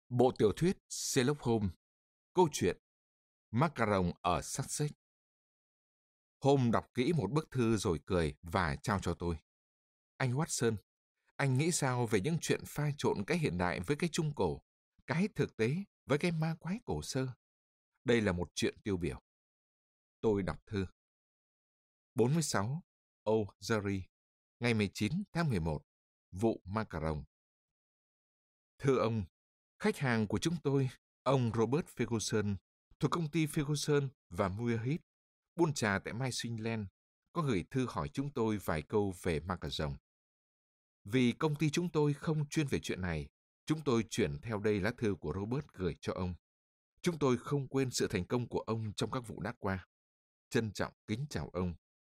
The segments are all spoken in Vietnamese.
Bộ tiểu thuyết Sherlock Holmes. Câu chuyện Macaron ở Sussex. Holmes đọc kỹ một bức thư rồi cười và trao cho tôi. Anh Watson, anh nghĩ sao về những chuyện pha trộn cái hiện đại với cái trung cổ, cái thực tế với cái ma quái cổ sơ? Đây là một chuyện tiêu biểu. Tôi đọc thư. 46 Old Surrey, ngày 19 tháng 11, vụ Macaron. Thưa ông, khách hàng của chúng tôi, ông Robert Ferguson, thuộc công ty Ferguson và Muirhead, buôn trà tại Mai Sinh Land, có gửi thư hỏi chúng tôi vài câu về Macaron. Vì công ty chúng tôi không chuyên về chuyện này, chúng tôi chuyển theo đây lá thư của Robert gửi cho ông. Chúng tôi không quên sự thành công của ông trong các vụ đã qua. Trân trọng kính chào ông.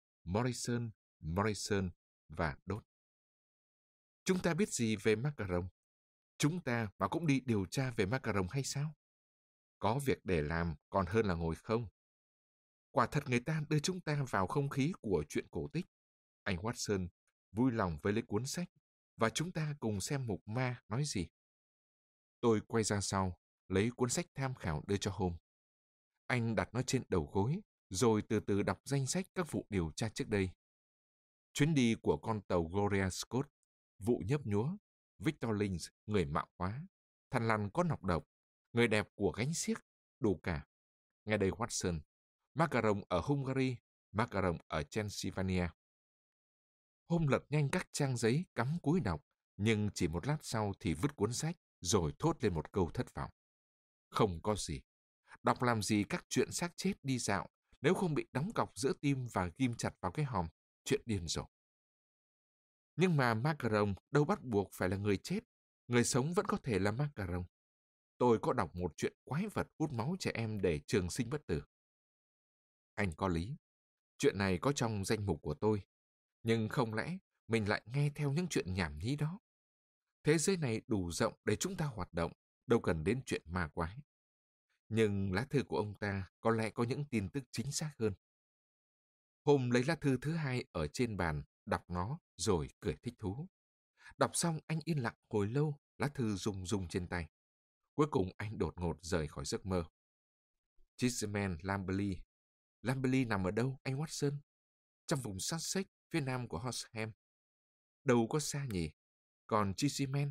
Morrison và Đốt. Chúng ta biết gì về Macaron? Chúng ta mà cũng đi điều tra về Macaron hay sao? Có việc để làm còn hơn là ngồi không. Quả thật người ta đưa chúng ta vào không khí của chuyện cổ tích. Anh Watson vui lòng với lấy cuốn sách và chúng ta cùng xem mục ma nói gì. Tôi quay ra sau, lấy cuốn sách tham khảo đưa cho Holmes. Anh đặt nó trên đầu gối, rồi từ từ đọc danh sách các vụ điều tra trước đây. Chuyến đi của con tàu Gloria Scott, vụ nhấp nhúa, Victor Lynch, người mạo hóa, thằn lằn có nọc độc, người đẹp của gánh xiếc, đủ cả. Nghe đây Watson, Macaron ở Hungary, Macaron ở Pennsylvania. Holmes lật nhanh các trang giấy cắm cúi đọc, nhưng chỉ một lát sau thì vứt cuốn sách, rồi thốt lên một câu thất vọng. Không có gì. Đọc làm gì các chuyện xác chết đi dạo, nếu không bị đóng cọc giữa tim và ghim chặt vào cái hòm, chuyện điên rồ. Nhưng mà Macaron đâu bắt buộc phải là người chết, người sống vẫn có thể là Macaron. Tôi có đọc một chuyện quái vật hút máu trẻ em để trường sinh bất tử. Anh có lý. Chuyện này có trong danh mục của tôi. Nhưng không lẽ mình lại nghe theo những chuyện nhảm nhí đó? Thế giới này đủ rộng để chúng ta hoạt động, đâu cần đến chuyện ma quái. Nhưng lá thư của ông ta có lẽ có những tin tức chính xác hơn. Hôm lấy lá thư thứ hai ở trên bàn, đọc nó rồi cười thích thú. Đọc xong anh yên lặng hồi lâu, lá thư rung rung trên tay. Cuối cùng anh đột ngột rời khỏi giấc mơ. Chisholm Lamberley. Lamberley nằm ở đâu, anh Watson? Trong vùng Sussex, phía nam của Horsham. Đâu có xa nhỉ? Còn Chisholm?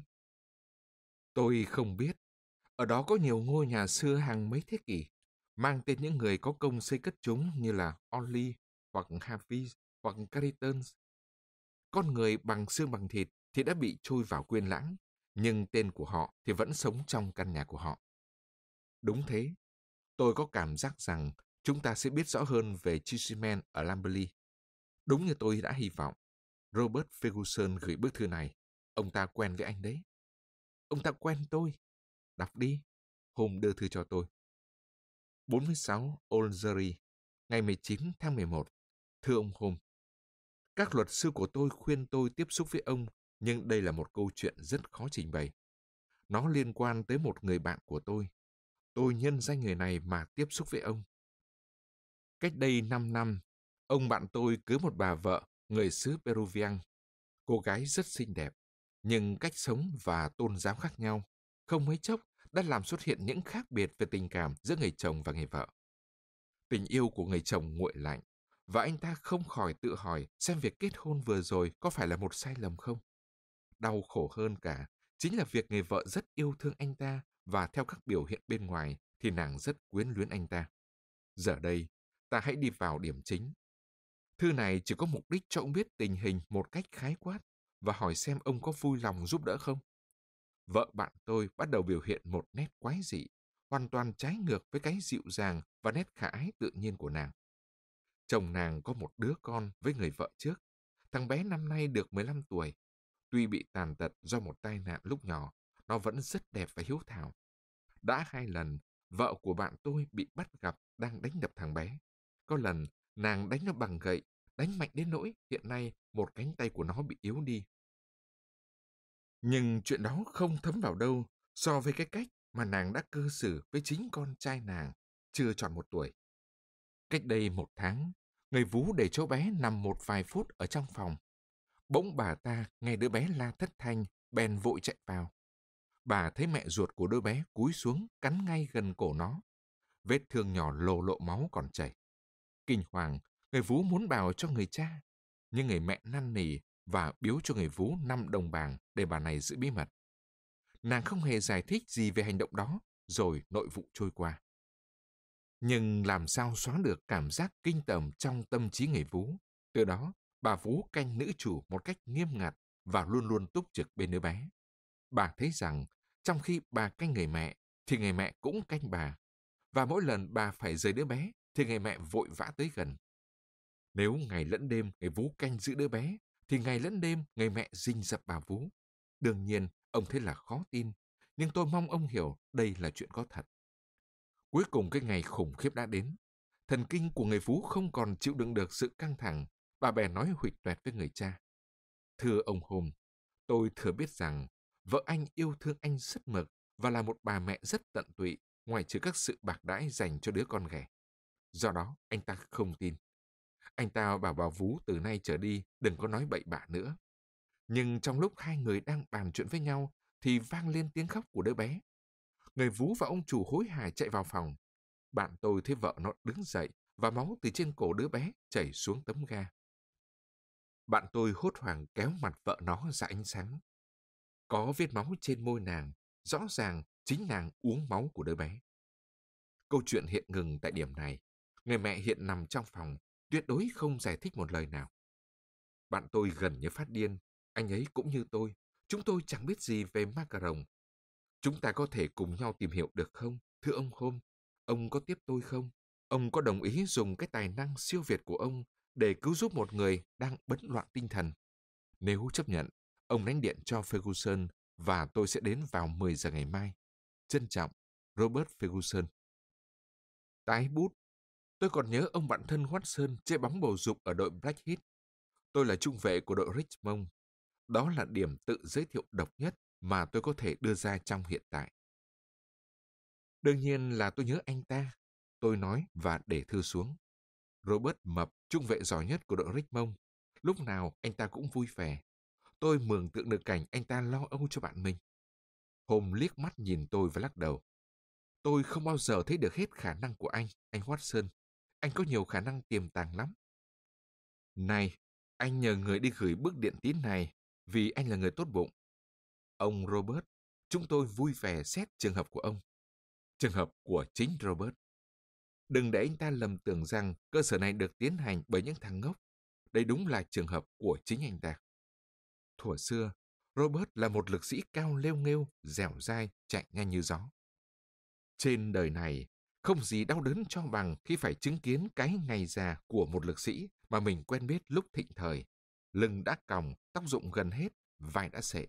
Tôi không biết. Ở đó có nhiều ngôi nhà xưa hàng mấy thế kỷ, mang tên những người có công xây cất chúng như là Orley, hoặc Hafiz, hoặc Carrington. Con người bằng xương bằng thịt thì đã bị trôi vào quên lãng, nhưng tên của họ thì vẫn sống trong căn nhà của họ. Đúng thế, tôi có cảm giác rằng chúng ta sẽ biết rõ hơn về Chisholm ở Lamberley. Đúng như tôi đã hy vọng. Robert Ferguson gửi bức thư này. Ông ta quen với anh đấy. Ông ta quen tôi. Đọc đi. Hôm đưa thư cho tôi. 46 Old Surrey, ngày 19 tháng 11. Thưa ông Holmes, các luật sư của tôi khuyên tôi tiếp xúc với ông, nhưng đây là một câu chuyện rất khó trình bày. Nó liên quan tới một người bạn của tôi. Tôi nhân danh người này mà tiếp xúc với ông. Cách đây 5 năm, ông bạn tôi cưới một bà vợ, người xứ Peruvian. Cô gái rất xinh đẹp, nhưng cách sống và tôn giáo khác nhau, không mấy chốc đã làm xuất hiện những khác biệt về tình cảm giữa người chồng và người vợ. Tình yêu của người chồng nguội lạnh, và anh ta không khỏi tự hỏi xem việc kết hôn vừa rồi có phải là một sai lầm không. Đau khổ hơn cả chính là việc người vợ rất yêu thương anh ta và theo các biểu hiện bên ngoài thì nàng rất quyến luyến anh ta. Giờ đây, ta hãy đi vào điểm chính. Thư này chỉ có mục đích cho ông biết tình hình một cách khái quát và hỏi xem ông có vui lòng giúp đỡ không. Vợ bạn tôi bắt đầu biểu hiện một nét quái dị, hoàn toàn trái ngược với cái dịu dàng và nét khả ái tự nhiên của nàng. Chồng nàng có một đứa con với người vợ trước. Thằng bé năm nay được 15 tuổi. Tuy bị tàn tật do một tai nạn lúc nhỏ, nó vẫn rất đẹp và hiếu thảo. Đã 2 lần, vợ của bạn tôi bị bắt gặp đang đánh đập thằng bé. Có lần, nàng đánh nó bằng gậy, đánh mạnh đến nỗi hiện nay một cánh tay của nó bị yếu đi. Nhưng chuyện đó không thấm vào đâu so với cái cách mà nàng đã cư xử với chính con trai nàng, chưa tròn 1 tuổi. Cách đây 1 tháng, người vú để cháu bé nằm một vài phút ở trong phòng. Bỗng bà ta nghe đứa bé la thất thanh, bèn vội chạy vào. Bà thấy mẹ ruột của đứa bé cúi xuống cắn ngay gần cổ nó. Vết thương nhỏ lồ lộ máu còn chảy. Kinh hoàng, người vú muốn bào cho người cha. Nhưng người mẹ năn nỉ và biếu cho người vú 5 đồng bảng để bà này giữ bí mật. Nàng không hề giải thích gì về hành động đó, rồi nội vụ trôi qua. Nhưng làm sao xóa được cảm giác kinh tởm trong tâm trí người vú. Từ đó, bà vú canh nữ chủ một cách nghiêm ngặt và luôn luôn túc trực bên đứa bé. Bà thấy rằng, trong khi bà canh người mẹ, thì người mẹ cũng canh bà. Và mỗi lần bà phải rời đứa bé, thì người mẹ vội vã tới gần. Nếu ngày lẫn đêm người vú canh giữ đứa bé, thì ngày lẫn đêm người mẹ rình rập bà vú. Đương nhiên, ông thấy là khó tin, nhưng tôi mong ông hiểu đây là chuyện có thật. Cuối cùng cái ngày khủng khiếp đã đến. Thần kinh của người vú không còn chịu đựng được sự căng thẳng. Bà bèn nói huỵch toẹt với người cha. Thưa ông Hôm, tôi thừa biết rằng vợ anh yêu thương anh rất mực và là một bà mẹ rất tận tụy, ngoài trừ các sự bạc đãi dành cho đứa con ghẻ. Do đó, anh ta không tin. Anh ta bảo bà vú từ nay trở đi đừng có nói bậy bạ nữa. Nhưng trong lúc hai người đang bàn chuyện với nhau thì vang lên tiếng khóc của đứa bé. Người vú và ông chủ hối hả chạy vào phòng. Bạn tôi thấy vợ nó đứng dậy và máu từ trên cổ đứa bé chảy xuống tấm ga. Bạn tôi hốt hoảng kéo mặt vợ nó ra ánh sáng. Có vết máu trên môi nàng, rõ ràng chính nàng uống máu của đứa bé. Câu chuyện hiện ngừng tại điểm này. Người mẹ hiện nằm trong phòng, tuyệt đối không giải thích một lời nào. Bạn tôi gần như phát điên, anh ấy cũng như tôi. Chúng tôi chẳng biết gì về macaron. Chúng ta có thể cùng nhau tìm hiểu được không, thưa ông Hôm? Ông có tiếp tôi không? Ông có đồng ý dùng cái tài năng siêu việt của ông để cứu giúp một người đang bấn loạn tinh thần? Nếu chấp nhận, ông đánh điện cho Ferguson và tôi sẽ đến vào 10 giờ ngày mai. Trân trọng, Robert Ferguson. Tái bút. Tôi còn nhớ ông bạn thân Watson chơi bóng bầu dục ở đội Blackheath. Tôi là trung vệ của đội Richmond. Đó là điểm tự giới thiệu độc nhất mà tôi có thể đưa ra trong hiện tại. Đương nhiên là tôi nhớ anh ta, tôi nói và để thư xuống. Robert mập, trung vệ giỏi nhất của đội Richmond. Lúc nào anh ta cũng vui vẻ. Tôi mường tượng được cảnh anh ta lo âu cho bạn mình. Hôm liếc mắt nhìn tôi và lắc đầu. Tôi không bao giờ thấy được hết khả năng của anh Watson. Anh có nhiều khả năng tiềm tàng lắm. Này, anh nhờ người đi gửi bức điện tín này vì anh là người tốt bụng. Ông Robert, chúng tôi vui vẻ xét trường hợp của ông. Trường hợp của chính Robert. Đừng để anh ta lầm tưởng rằng cơ sở này được tiến hành bởi những thằng ngốc. Đây đúng là trường hợp của chính anh ta. Thuở xưa, Robert là một lực sĩ cao lêu nghêu, dẻo dai, chạy nhanh như gió. Trên đời này, không gì đau đớn cho bằng khi phải chứng kiến cái ngày già của một lực sĩ mà mình quen biết lúc thịnh thời. Lưng đã còng, tóc rụng gần hết, vai đã xệ.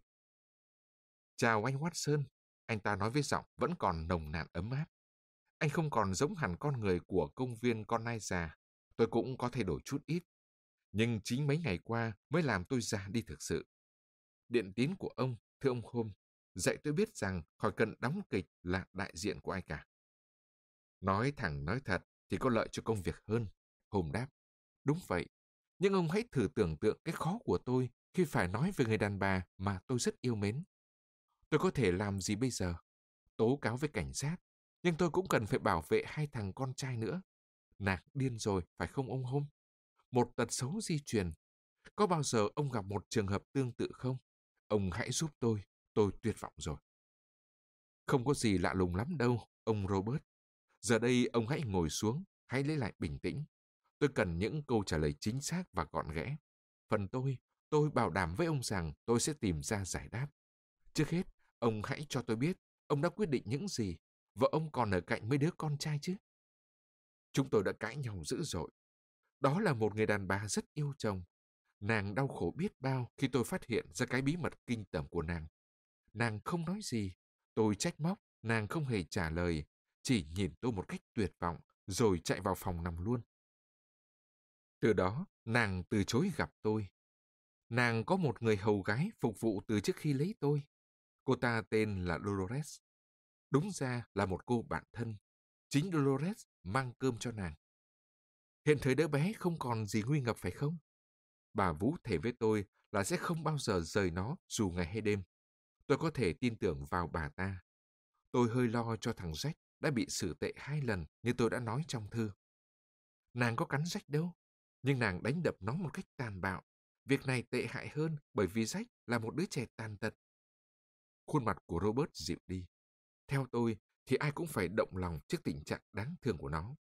Chào anh Watson, anh ta nói với giọng vẫn còn nồng nàn ấm áp. Anh không còn giống hẳn con người của công viên con nai già. Tôi cũng có thay đổi chút ít. Nhưng chính mấy ngày qua mới làm tôi già đi thực sự. Điện tín của ông, thưa ông Hôm, dạy tôi biết rằng khỏi cần đóng kịch là đại diện của ai cả. Nói thẳng nói thật thì có lợi cho công việc hơn. Hôm đáp, đúng vậy. Nhưng ông hãy thử tưởng tượng cái khó của tôi khi phải nói về người đàn bà mà tôi rất yêu mến. Tôi có thể làm gì bây giờ? Tố cáo với cảnh sát. Nhưng tôi cũng cần phải bảo vệ hai thằng con trai nữa. Nàng điên rồi, phải không ông Hôm? Một tật xấu di truyền. Có bao giờ ông gặp một trường hợp tương tự không? Ông hãy giúp tôi tuyệt vọng rồi. Không có gì lạ lùng lắm đâu, ông Robert. Giờ đây ông hãy ngồi xuống, hãy lấy lại bình tĩnh. Tôi cần những câu trả lời chính xác và gọn ghẽ. Phần tôi bảo đảm với ông rằng tôi sẽ tìm ra giải đáp. Trước hết, ông hãy cho tôi biết ông đã quyết định những gì. Vợ ông còn ở cạnh mấy đứa con trai chứ? Chúng tôi đã cãi nhau dữ dội. Đó là một người đàn bà rất yêu chồng. Nàng đau khổ biết bao khi tôi phát hiện ra cái bí mật kinh tởm của nàng. Nàng không nói gì. Tôi trách móc, nàng không hề trả lời, chỉ nhìn tôi một cách tuyệt vọng, rồi chạy vào phòng nằm luôn. Từ đó, nàng từ chối gặp tôi. Nàng có một người hầu gái phục vụ từ trước khi lấy tôi. Cô ta tên là Dolores. Đúng ra là một cô bạn thân. Chính Dolores mang cơm cho nàng. Hiện thời đứa bé không còn gì nguy ngập phải không? Bà Vũ thề với tôi là sẽ không bao giờ rời nó dù ngày hay đêm. Tôi có thể tin tưởng vào bà ta. Tôi hơi lo cho thằng Jack đã bị xử tệ 2 lần như tôi đã nói trong thư. Nàng có cắn Jack đâu, nhưng nàng đánh đập nó một cách tàn bạo. Việc này tệ hại hơn bởi vì Jack là một đứa trẻ tàn tật. Khuôn mặt của Robert dịu đi. Theo tôi thì ai cũng phải động lòng trước tình trạng đáng thương của nó.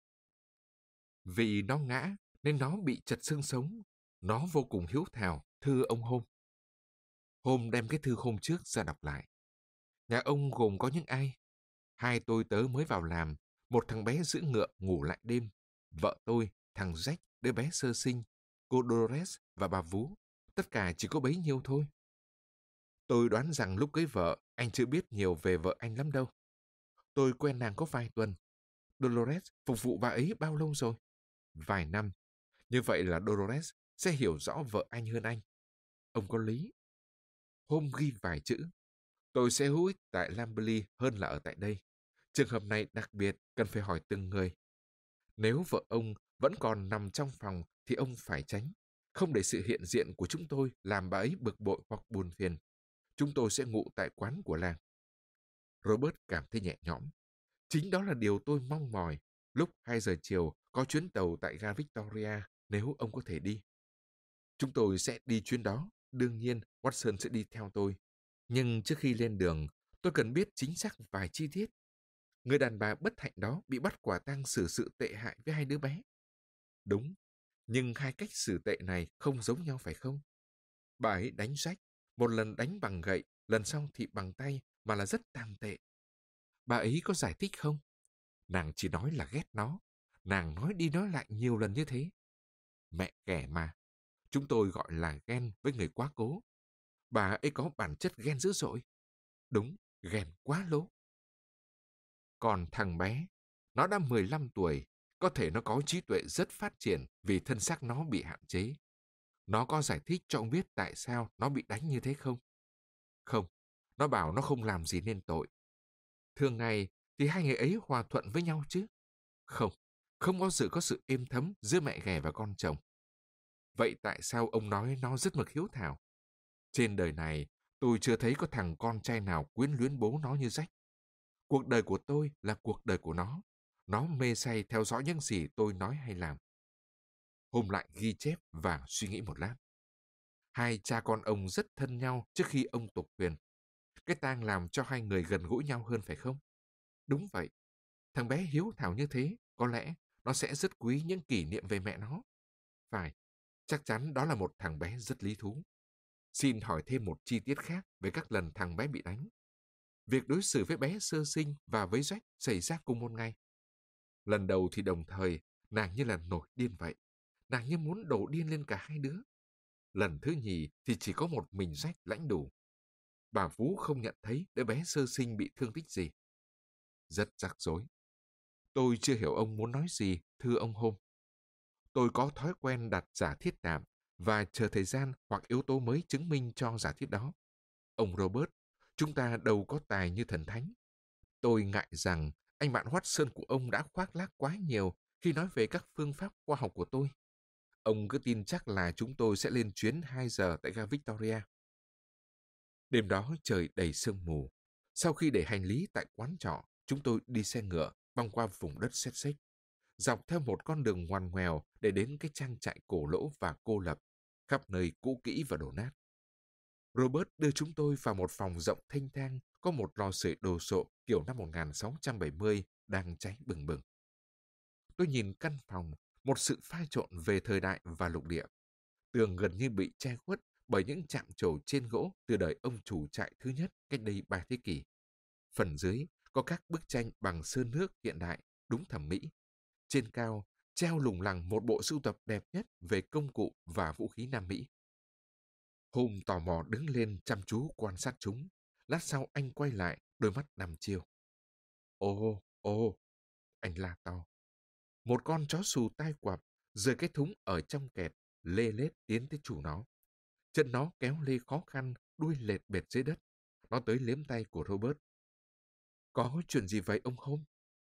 Vì nó ngã nên nó bị chật xương sống. Nó vô cùng hiếu thảo, thưa ông Holmes. Holmes đem cái thư hôm trước ra đọc lại. Nhà ông gồm có những ai? 2 tôi tớ mới vào làm, một thằng bé giữ ngựa ngủ lại đêm, vợ tôi, thằng Jack, đứa bé sơ sinh, cô Dolores và bà Vú. Tất cả chỉ có bấy nhiêu thôi. Tôi đoán rằng lúc cưới vợ, anh chưa biết nhiều về vợ anh lắm đâu. Tôi quen nàng có vài tuần. Dolores phục vụ bà ấy bao lâu rồi? Vài năm. Như vậy là Dolores sẽ hiểu rõ vợ anh hơn anh. Ông có lý. Hôm ghi vài chữ. Tôi sẽ hữu ích tại Lamberley hơn là ở tại đây. Trường hợp này đặc biệt cần phải hỏi từng người. Nếu vợ ông vẫn còn nằm trong phòng thì ông phải tránh. Không để sự hiện diện của chúng tôi làm bà ấy bực bội hoặc buồn phiền. Chúng tôi sẽ ngủ tại quán của làng. Robert cảm thấy nhẹ nhõm. Chính đó là điều tôi mong mỏi. Lúc 2 giờ chiều có chuyến tàu tại ga Victoria nếu ông có thể đi. Chúng tôi sẽ đi chuyến đó. Đương nhiên, Watson sẽ đi theo tôi. Nhưng trước khi lên đường, tôi cần biết chính xác vài chi tiết. Người đàn bà bất hạnh đó bị bắt quả tang xử sự tệ hại với 2 đứa bé. Đúng, nhưng 2 cách xử tệ này không giống nhau phải không? Bà ấy đánh Jack, một lần đánh bằng gậy, lần sau thì bằng tay mà là rất tàn tệ. Bà ấy có giải thích không? Nàng chỉ nói là ghét nó. Nàng nói đi nói lại nhiều lần như thế. Mẹ ghẻ mà. Chúng tôi gọi là ghen với người quá cố. Bà ấy có bản chất ghen dữ dội. Đúng, ghen quá lố. Còn thằng bé, nó đã 15 tuổi, có thể nó có trí tuệ rất phát triển vì thân xác nó bị hạn chế. Nó có giải thích cho ông biết tại sao nó bị đánh như thế không? Không, nó bảo nó không làm gì nên tội. Thường ngày thì 2 người ấy hòa thuận với nhau chứ? Không, không bao giờ có sự êm thấm giữa mẹ ghẻ và con chồng. Vậy tại sao ông nói nó rất mực hiếu thảo? Trên đời này, tôi chưa thấy có thằng con trai nào quyến luyến bố nó như Jack. Cuộc đời của tôi là cuộc đời của nó. Nó mê say theo dõi những gì tôi nói hay làm. Hôm lại ghi chép và suy nghĩ một lát. 2 cha con ông rất thân nhau trước khi ông tục quyền. Cái tang làm cho 2 người gần gũi nhau hơn phải không? Đúng vậy. Thằng bé hiếu thảo như thế, có lẽ nó sẽ rất quý những kỷ niệm về mẹ nó. Phải, chắc chắn đó là một thằng bé rất lý thú. Xin hỏi thêm một chi tiết khác về các lần thằng bé bị đánh. Việc đối xử với bé sơ sinh và với Jack xảy ra cùng một ngày. Lần đầu thì đồng thời, nàng như là nổi điên vậy. Nàng như muốn đổ điên lên cả 2 đứa. Lần thứ nhì thì chỉ có một mình Jack lãnh đủ. Bà Vú không nhận thấy đứa bé sơ sinh bị thương tích gì. Rất rắc rối. Tôi chưa hiểu ông muốn nói gì, thưa ông Holmes. Tôi có thói quen đặt giả thiết tạm và chờ thời gian hoặc yếu tố mới chứng minh cho giả thiết đó. Ông Robert, chúng ta đâu có tài như thần thánh. Tôi ngại rằng anh bạn Watson của ông đã khoác lác quá nhiều khi nói về các phương pháp khoa học của tôi. Ông cứ tin chắc là chúng tôi sẽ lên chuyến 2 giờ tại ga Victoria. Đêm đó trời đầy sương mù. Sau khi để hành lý tại quán trọ, chúng tôi đi xe ngựa băng qua vùng đất xếp xích, dọc theo một con đường ngoằn ngoèo để đến cái trang trại cổ lỗ và cô lập, khắp nơi cũ kỹ và đổ nát. Robert đưa chúng tôi vào một phòng rộng thênh thang có một lò sưởi đồ sộ kiểu năm 1670 đang cháy bừng bừng. Tôi nhìn căn phòng, một sự pha trộn về thời đại và lục địa. Tường gần như bị che khuất bởi những chạm trổ trên gỗ từ đời ông chủ trại thứ nhất cách đây 3 thế kỷ. Phần dưới có các bức tranh bằng sơn nước hiện đại, đúng thẩm mỹ. Trên cao, treo lủng lẳng một bộ sưu tập đẹp nhất về công cụ và vũ khí Nam Mỹ. Holmes tò mò đứng lên chăm chú quan sát chúng. Lát sau anh quay lại, đôi mắt đăm chiêu. Ồ, anh la to. Một con chó xù tai quạp, rời cái thúng ở trong kẹt, lê lết tiến tới chủ nó. Chân nó kéo lê khó khăn, đuôi lệch bệt dưới đất. Nó tới liếm tay của Robert. Có chuyện gì vậy ông Holmes?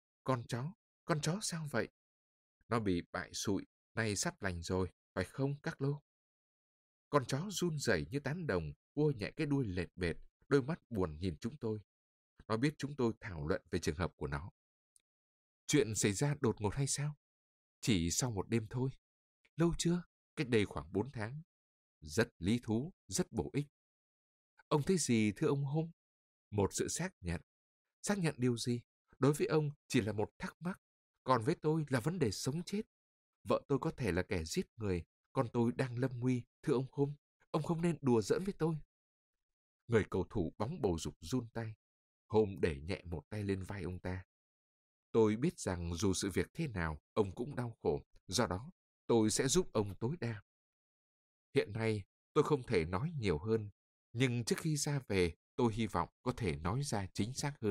Con chó sao vậy? Nó bị bại sụi, nay sắp lành rồi, phải không các lô? Con chó run rẩy như tán đồng, vua nhẹ cái đuôi lệch bệt, đôi mắt buồn nhìn chúng tôi. Nó biết chúng tôi thảo luận về trường hợp của nó. Chuyện xảy ra đột ngột hay sao? Chỉ sau một đêm thôi. Lâu chưa? Cách đây khoảng 4 tháng. Rất lý thú, rất bổ ích. Ông thấy gì thưa ông Holmes? Một sự xác nhận. Xác nhận điều gì? Đối với ông chỉ là một thắc mắc. Còn với tôi là vấn đề sống chết. Vợ tôi có thể là kẻ giết người, còn tôi đang lâm nguy, thưa ông Holmes. Ông không nên đùa giỡn với tôi. Người cầu thủ bóng bầu dục run tay. Holmes để nhẹ một tay lên vai ông ta. Tôi biết rằng dù sự việc thế nào, ông cũng đau khổ. Do đó, tôi sẽ giúp ông tối đa. Hiện nay, tôi không thể nói nhiều hơn. Nhưng trước khi ra về, tôi hy vọng có thể nói ra chính xác hơn.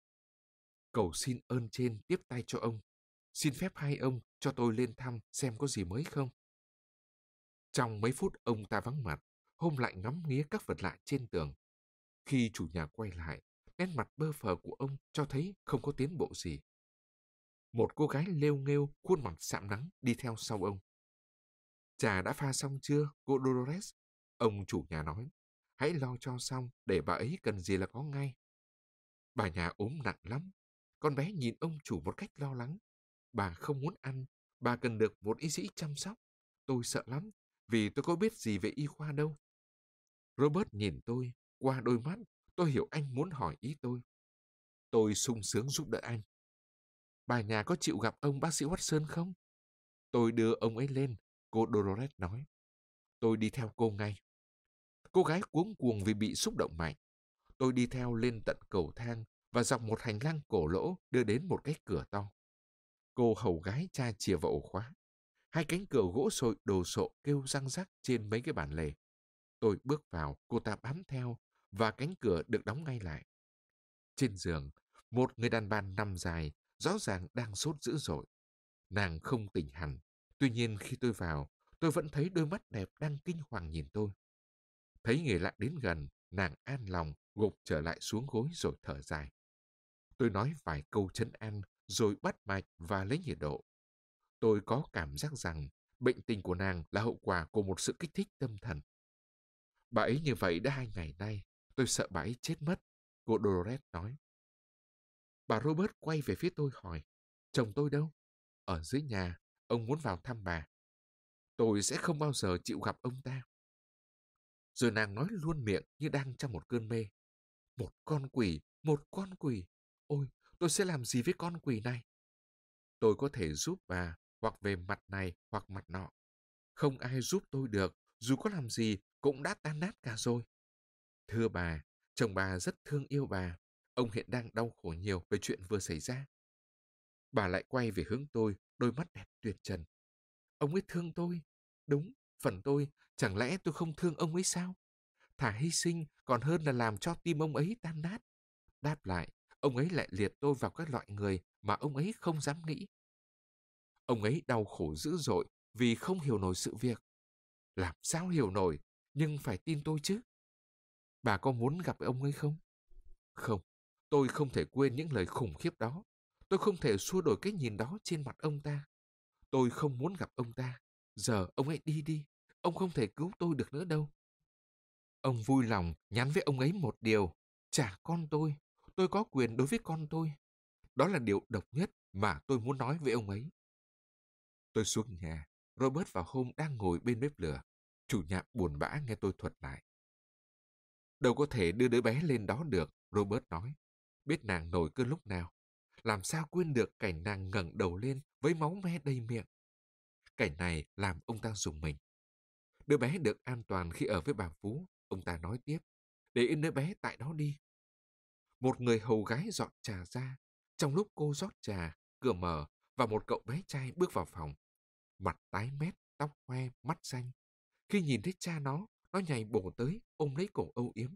Cầu xin ơn trên tiếp tay cho ông. Xin phép hai ông cho tôi lên thăm xem có gì mới không. Trong mấy phút ông ta vắng mặt, Hôm lại ngắm nghía các vật lạ trên tường. Khi chủ nhà quay lại, nét mặt bơ phờ của ông cho thấy không có tiến bộ gì. Một cô gái lêu nghêu, khuôn mặt sạm nắng đi theo sau ông. Trà đã pha xong chưa, cô Dolores? Ông chủ nhà nói. Hãy lo cho xong, để bà ấy cần gì là có ngay. Bà nhà ốm nặng lắm. Con bé nhìn ông chủ một cách lo lắng. Bà không muốn ăn, bà cần được một y sĩ chăm sóc. Tôi sợ lắm, vì tôi có biết gì về y khoa đâu. Robert nhìn tôi, qua đôi mắt, tôi hiểu anh muốn hỏi ý tôi. Tôi sung sướng giúp đỡ anh. Bà nhà có chịu gặp ông bác sĩ Watson không? Tôi đưa ông ấy lên, cô Dolores nói. Tôi đi theo cô ngay. Cô gái cuống cuồng vì bị xúc động mạnh. Tôi đi theo lên tận cầu thang và dọc một hành lang cổ lỗ đưa đến một cái cửa to. Cô hầu gái tra chìa vào ổ khóa. Hai cánh cửa gỗ sồi đồ sộ kêu răng rắc trên mấy cái bản lề. Tôi bước vào, cô ta bám theo và cánh cửa được đóng ngay lại. Trên giường, một người đàn bà nằm dài, rõ ràng đang sốt dữ dội. Nàng không tỉnh hẳn. Tuy nhiên khi tôi vào, tôi vẫn thấy đôi mắt đẹp đang kinh hoàng nhìn tôi. Thấy người lạ đến gần, nàng an lòng, gục trở lại xuống gối rồi thở dài. Tôi nói vài câu trấn an, rồi bắt mạch và lấy nhiệt độ. Tôi có cảm giác rằng bệnh tình của nàng là hậu quả của một sự kích thích tâm thần. Bà ấy như vậy đã 2 ngày nay, tôi sợ bà ấy chết mất, cô Dolores nói. Bà Robert quay về phía tôi hỏi, chồng tôi đâu? Ở dưới nhà, ông muốn vào thăm bà. Tôi sẽ không bao giờ chịu gặp ông ta. Rồi nàng nói luôn miệng như đang trong một cơn mê. Một con quỷ, một con quỷ. Ôi, tôi sẽ làm gì với con quỷ này? Tôi có thể giúp bà, hoặc về mặt này hoặc mặt nọ. Không ai giúp tôi được, dù có làm gì cũng đã tan nát cả rồi. Thưa bà, chồng bà rất thương yêu bà. Ông hiện đang đau khổ nhiều về chuyện vừa xảy ra. Bà lại quay về hướng tôi, đôi mắt đẹp tuyệt trần. Ông ấy thương tôi. Đúng, phần tôi, chẳng lẽ tôi không thương ông ấy sao? Thà hy sinh còn hơn là làm cho tim ông ấy tan nát. Đáp lại, ông ấy lại liệt tôi vào các loại người mà ông ấy không dám nghĩ. Ông ấy đau khổ dữ dội vì không hiểu nổi sự việc. Làm sao hiểu nổi, nhưng phải tin tôi chứ. Bà có muốn gặp ông ấy không? Không, tôi không thể quên những lời khủng khiếp đó. Tôi không thể xua đổi cái nhìn đó trên mặt ông ta. Tôi không muốn gặp ông ta. Giờ ông ấy đi đi. Ông không thể cứu tôi được nữa đâu. Ông vui lòng nhắn với ông ấy một điều. Trả con tôi có quyền đối với con tôi. Đó là điều độc nhất mà tôi muốn nói với ông ấy. Tôi xuống nhà. Robert và Holmes đang ngồi bên bếp lửa. Chủ nhà buồn bã nghe tôi thuật lại. Đâu có thể đưa đứa bé lên đó được, Robert nói. Biết nàng nổi cơn lúc nào. Làm sao quên được cảnh nàng ngẩng đầu lên với máu me đầy miệng. Cảnh này làm ông ta rùng mình. Đứa bé được an toàn khi ở với bà Phú, ông ta nói tiếp. Để yên đứa bé tại đó đi. Một người hầu gái dọn trà ra. Trong lúc cô rót trà, cửa mở và một cậu bé trai bước vào phòng. Mặt tái mét, tóc hoe, mắt xanh. Khi nhìn thấy cha nó nhảy bổ tới, ôm lấy cổ âu yếm.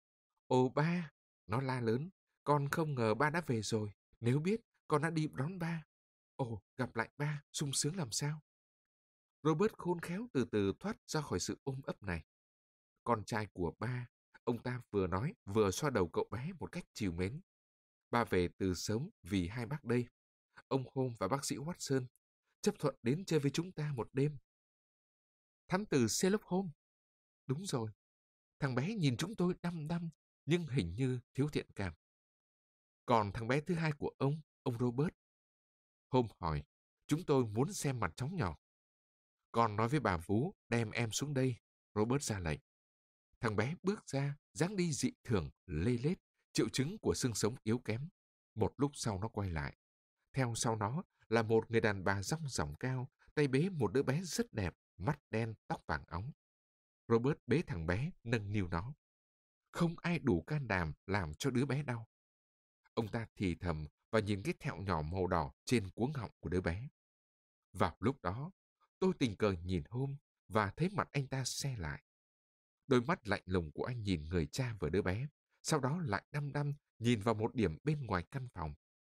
Ồ ba, nó la lớn. Con không ngờ ba đã về rồi. Nếu biết, con đã đi đón ba. Ồ, gặp lại ba, sung sướng làm sao. Robert khôn khéo từ từ thoát ra khỏi sự ôm ấp này. Con trai của ba, ông ta vừa nói vừa xoa đầu cậu bé một cách trìu mến. Ba về từ sớm vì hai bác đây. Ông Holmes và bác sĩ Watson chấp thuận đến chơi với chúng ta một đêm. Thám tử Sherlock Holmes. Đúng rồi. Thằng bé nhìn chúng tôi đăm đăm. nhưng hình như thiếu thiện cảm. Còn thằng bé thứ hai của ông Robert. Hôm hỏi, chúng tôi muốn xem mặt cháu nhỏ. Con nói với bà vú đem em xuống đây. Robert ra lệnh. Thằng bé bước ra, dáng đi dị thường, lê lết, triệu chứng của xương sống yếu kém. Một lúc sau nó quay lại. Theo sau nó là một người đàn bà dong dỏng cao, tay bế một đứa bé rất đẹp, mắt đen, tóc vàng óng. Robert bế thằng bé, nâng niu nó. Không ai đủ can đảm làm cho đứa bé đau. Ông ta thì thầm và nhìn cái thẹo nhỏ màu đỏ trên cuống họng của đứa bé. Vào lúc đó, tôi tình cờ nhìn Hôm và thấy mặt anh ta se lại. Đôi mắt lạnh lùng của anh nhìn người cha và đứa bé, sau đó lại đăm đăm nhìn vào một điểm bên ngoài căn phòng.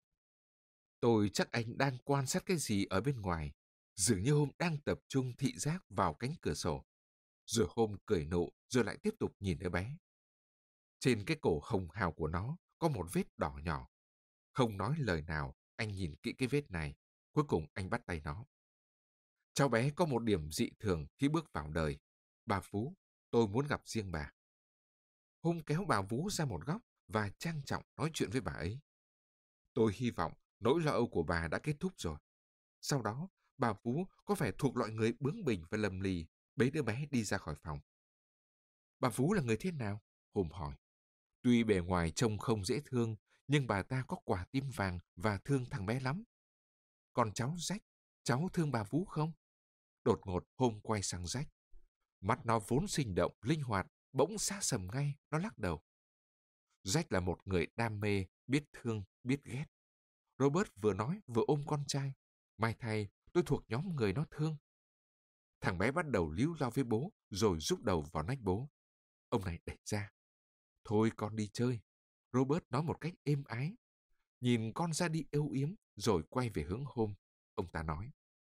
Tôi chắc anh đang quan sát cái gì ở bên ngoài, dường như Hôm đang tập trung thị giác vào cánh cửa sổ. Rồi Hôm cười nụ, rồi lại tiếp tục nhìn đứa bé. Trên cái cổ hồng hào của nó có một vết đỏ nhỏ. Không nói lời nào, anh nhìn kỹ cái vết này. Cuối cùng anh bắt tay nó. Cháu bé có một điểm dị thường khi bước vào đời. Bà Phú, tôi muốn gặp riêng bà. Hôm kéo bà Vú ra một góc và trang trọng nói chuyện với bà ấy. Tôi hy vọng nỗi lo âu của bà đã kết thúc rồi. Sau đó, bà Vú có vẻ thuộc loại người bướng bỉnh và lầm lì, bế đứa bé đi ra khỏi phòng. Bà Vú là người thế nào? Hôm hỏi. Tuy bề ngoài trông không dễ thương, nhưng bà ta có quả tim vàng và thương thằng bé lắm. Còn cháu Rách, cháu thương bà Vú không? Đột ngột Hôm quay sang Rách. Mắt nó vốn sinh động, linh hoạt, bỗng xa sầm ngay, nó lắc đầu. Jack là một người đam mê, biết thương, biết ghét. Robert vừa nói vừa ôm con trai. May thay, tôi thuộc nhóm người nó thương. Thằng bé bắt đầu líu lo với bố, rồi rúc đầu vào nách bố. Ông này đẩy ra. Thôi con đi chơi. Robert nói một cách êm ái. Nhìn con ra đi âu yếm, rồi quay về hướng Hôm. Ông ta nói.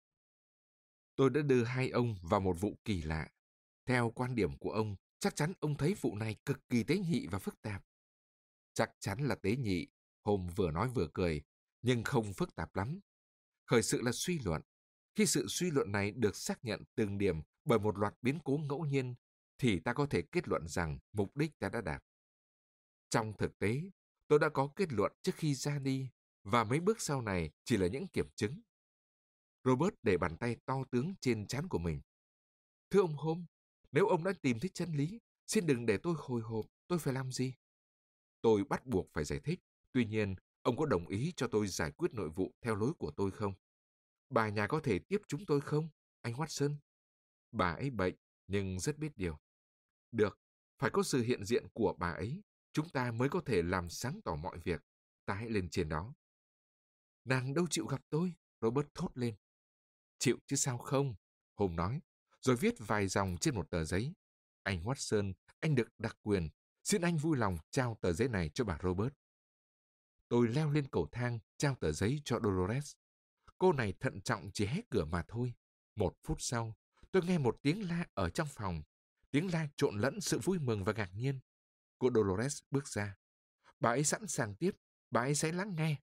Tôi đã đưa hai ông vào một vụ kỳ lạ. Theo quan điểm của ông, chắc chắn ông thấy vụ này cực kỳ tế nhị và phức tạp. Chắc chắn là tế nhị, Hôm vừa nói vừa cười, nhưng không phức tạp lắm. Khởi sự là suy luận. Khi sự suy luận này được xác nhận từng điểm bởi một loạt biến cố ngẫu nhiên, thì ta có thể kết luận rằng mục đích ta đã đạt. Trong thực tế, tôi đã có kết luận trước khi ra đi, và mấy bước sau này chỉ là những kiểm chứng. Robert để bàn tay to tướng trên trán của mình. Thưa ông Hôm, nếu ông đã tìm thấy chân lý, xin đừng để tôi hồi hộp, tôi phải làm gì? Tôi bắt buộc phải giải thích. Tuy nhiên, ông có đồng ý cho tôi giải quyết nội vụ theo lối của tôi không? Bà nhà có thể tiếp chúng tôi không, anh Watson? Bà ấy bệnh, nhưng rất biết điều. Được, phải có sự hiện diện của bà ấy, chúng ta mới có thể làm sáng tỏ mọi việc. Ta hãy lên trên đó. Nàng đâu chịu gặp tôi, Robert thốt lên. Chịu chứ sao không, Holmes nói, rồi viết vài dòng trên một tờ giấy. Anh Watson, anh được đặc quyền. Xin anh vui lòng trao tờ giấy này cho bà Robert. Tôi leo lên cầu thang, trao tờ giấy cho Dolores. Cô này thận trọng chỉ hé cửa mà thôi. Một phút sau, tôi nghe một tiếng la ở trong phòng. Tiếng la trộn lẫn sự vui mừng và ngạc nhiên. Cô Dolores bước ra. Bà ấy sẵn sàng tiếp, bà ấy sẽ lắng nghe.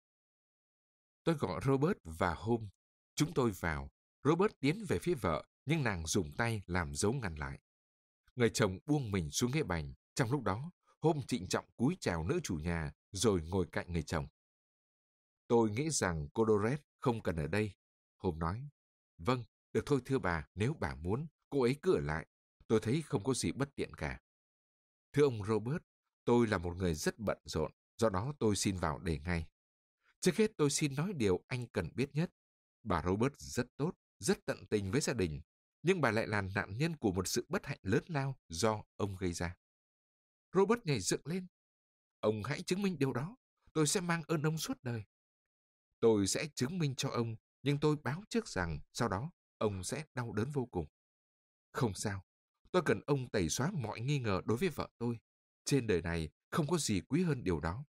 Tôi gọi Robert và Holmes. Chúng tôi vào. Robert tiến về phía vợ, nhưng nàng dùng tay làm dấu ngăn lại. Người chồng buông mình xuống ghế bành. Trong lúc đó, Holmes trịnh trọng cúi chào nữ chủ nhà, rồi ngồi cạnh người chồng. Tôi nghĩ rằng cô Dolores không cần ở đây, Holmes nói. Vâng, được thôi thưa bà, nếu bà muốn, cô ấy cứ ở lại. Tôi thấy không có gì bất tiện cả. Thưa ông Robert, tôi là một người rất bận rộn, do đó tôi xin vào để ngay. Trước hết tôi xin nói điều anh cần biết nhất. Bà Robert rất tốt, rất tận tình với gia đình, nhưng bà lại là nạn nhân của một sự bất hạnh lớn lao do ông gây ra. Robert nhảy dựng lên. Ông hãy chứng minh điều đó. Tôi sẽ mang ơn ông suốt đời. Tôi sẽ chứng minh cho ông, nhưng tôi báo trước rằng sau đó ông sẽ đau đớn vô cùng. Không sao. Tôi cần ông tẩy xóa mọi nghi ngờ đối với vợ tôi. Trên đời này không có gì quý hơn điều đó.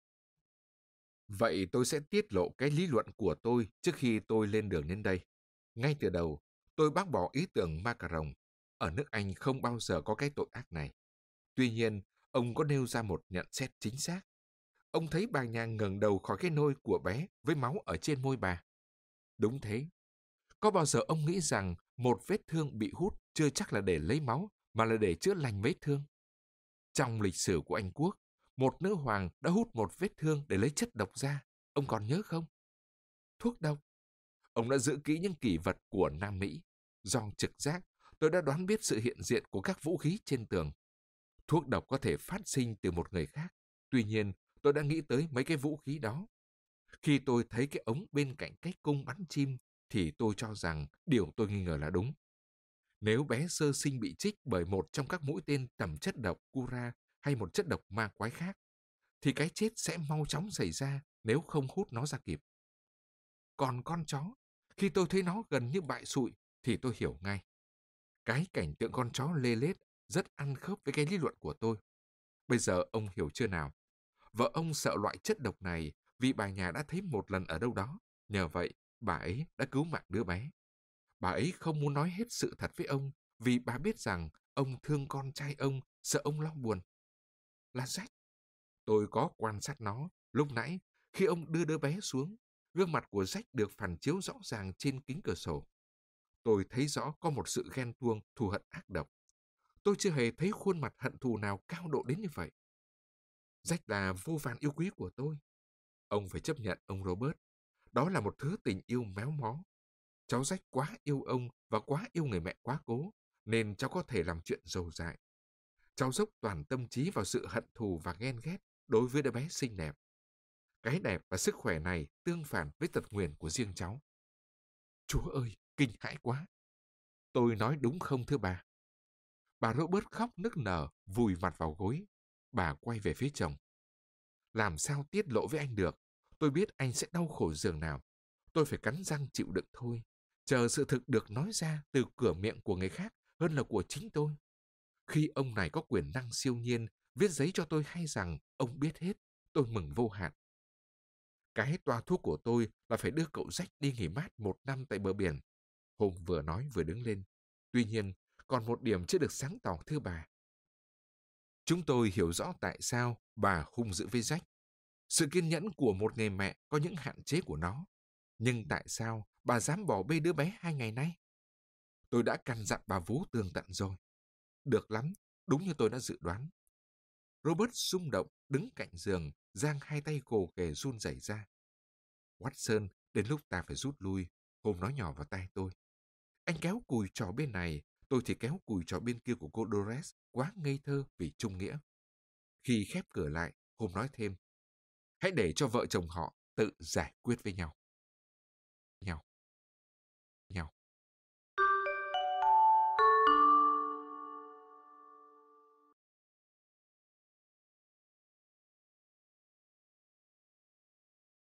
Vậy tôi sẽ tiết lộ cái lý luận của tôi trước khi tôi lên đường đến đây. Ngay từ đầu, tôi bác bỏ ý tưởng macaron. Ở nước Anh không bao giờ có cái tội ác này. Tuy nhiên, ông có nêu ra một nhận xét chính xác. Ông thấy bà nhà ngẩng đầu khỏi cái nôi của bé với máu ở trên môi bà. Đúng thế. Có bao giờ ông nghĩ rằng một vết thương bị hút chưa chắc là để lấy máu, mà là để chữa lành vết thương? Trong lịch sử của Anh Quốc, một nữ hoàng đã hút một vết thương để lấy chất độc ra. Ông còn nhớ không? Thuốc độc. Ông đã giữ kỹ những kỷ vật của Nam Mỹ. Do trực giác, tôi đã đoán biết sự hiện diện của các vũ khí trên tường. Thuốc độc có thể phát sinh từ một người khác. Tuy nhiên, tôi đã nghĩ tới mấy cái vũ khí đó. Khi tôi thấy cái ống bên cạnh cái cung bắn chim, thì tôi cho rằng điều tôi nghi ngờ là đúng. Nếu bé sơ sinh bị trích bởi một trong các mũi tên tầm chất độc Cura hay một chất độc ma quái khác, thì cái chết sẽ mau chóng xảy ra nếu không hút nó ra kịp. Còn con chó, khi tôi thấy nó gần như bại sụi, thì tôi hiểu ngay. Cái cảnh tượng con chó lê lết rất ăn khớp với cái lý luận của tôi. Bây giờ ông hiểu chưa nào? Vợ ông sợ loại chất độc này vì bà nhà đã thấy một lần ở đâu đó. Nhờ vậy, bà ấy đã cứu mạng đứa bé. Bà ấy không muốn nói hết sự thật với ông vì bà biết rằng ông thương con trai ông, sợ ông lo buồn. Là Jack. Tôi có quan sát nó. Lúc nãy, khi ông đưa đứa bé xuống, gương mặt của Jack được phản chiếu rõ ràng trên kính cửa sổ. Tôi thấy rõ có một sự ghen tuông, thù hận ác độc. Tôi chưa hề thấy khuôn mặt hận thù nào cao độ đến như vậy. Jack là vô vàn yêu quý của tôi. Ông phải chấp nhận ông Robert. Đó là một thứ tình yêu méo mó. Cháu Jack quá yêu ông và quá yêu người mẹ quá cố, nên cháu có thể làm chuyện dầu dại. Cháu dốc toàn tâm trí vào sự hận thù và ghen ghét đối với đứa bé xinh đẹp. Cái đẹp và sức khỏe này tương phản với tật nguyền của riêng cháu. Chúa ơi, kinh hãi quá. Tôi nói đúng không thưa bà? Bà Robert khóc nức nở, vùi mặt vào gối. Bà quay về phía chồng. Làm sao tiết lộ với anh được? Tôi biết anh sẽ đau khổ giường nào. Tôi phải cắn răng chịu đựng thôi. Chờ sự thực được nói ra từ cửa miệng của người khác hơn là của chính tôi. Khi ông này có quyền năng siêu nhiên, viết giấy cho tôi hay rằng ông biết hết, tôi mừng vô hạn. Cái toa thuốc của tôi là phải đưa cậu Jack đi nghỉ mát 1 năm tại bờ biển. Hùng vừa nói vừa đứng lên. Tuy nhiên, còn một điểm chưa được sáng tỏ thưa bà. Chúng tôi hiểu rõ tại sao bà hung dữ với Jack. Sự kiên nhẫn của một người mẹ có những hạn chế của nó. Nhưng tại sao bà dám bỏ bê đứa bé 2 ngày nay? Tôi đã căn dặn bà vú tường tận rồi. Được lắm, đúng như tôi đã dự đoán. Robert rung động, đứng cạnh giường, giang hai tay gồ ghề run rẩy ra. Watson, đến lúc ta phải rút lui. Hôm nói nhỏ vào tai tôi. Anh kéo cùi trò bên này, tôi thì kéo cùi trò bên kia của cô Dolores, quá ngây thơ vì trung nghĩa. Khi khép cửa lại, Hôm nói thêm. Hãy để cho vợ chồng họ tự giải quyết với nhau.